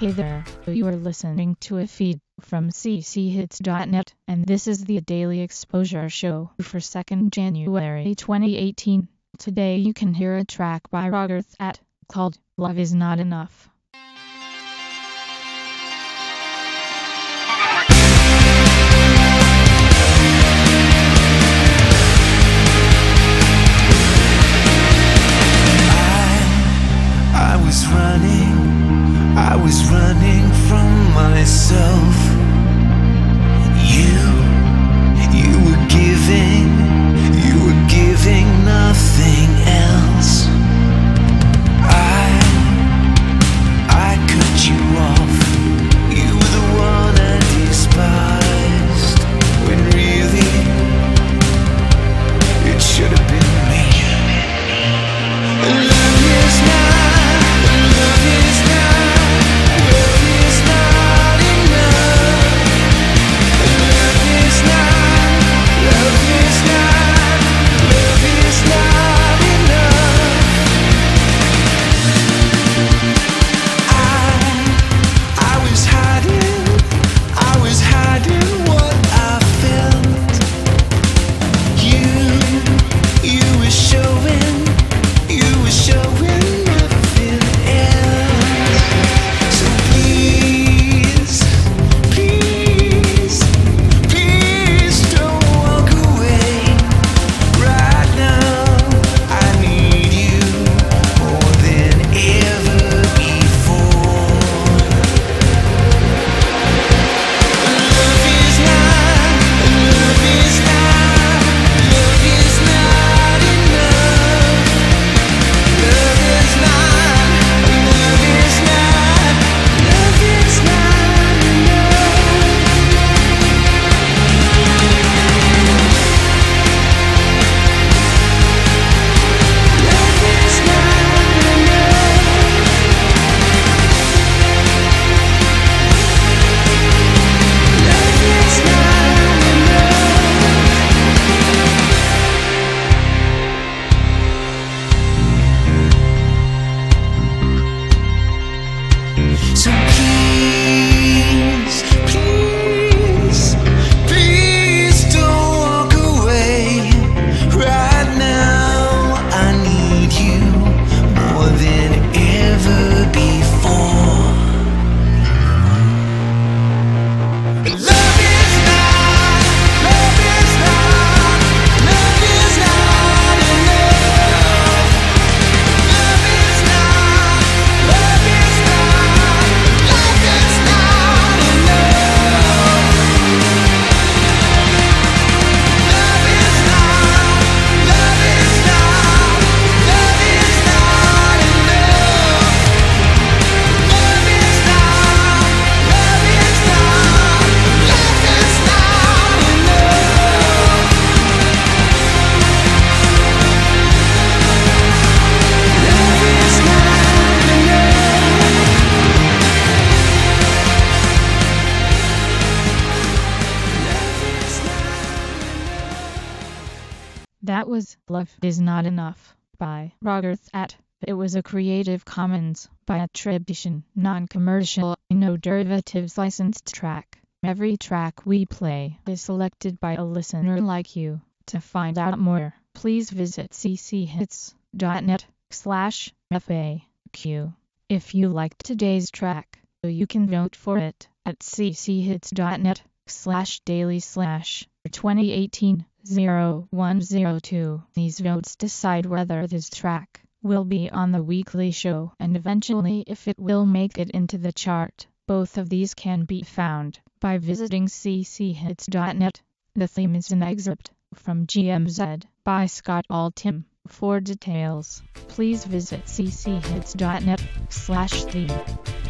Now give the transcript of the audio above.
Hey there, you are listening to a feed from cchits.net, and this is the Daily Exposure Show for 2nd January 2018. Today you can hear a track by Rogerth At, called Love Is Not Enough. I was running from myself. You were giving nothing else. I cut you off. You were the one I despised, when really it should have been me. Love is not That was Love Is Not Enough by Rogerth At. It was a Creative Commons by attribution, non-commercial, no derivatives licensed track. Every track we play is selected by a listener like you. To find out more, please visit cchits.net/FAQ. If you liked today's track, you can vote for it at cchits.net/daily/2018-0102. These votes decide whether this track will be on the weekly show and eventually if it will make it into the chart. Both of these can be found by visiting cchits.net. The theme is an excerpt from GMZ by Scott Altham. For details, please visit cchits.net/theme.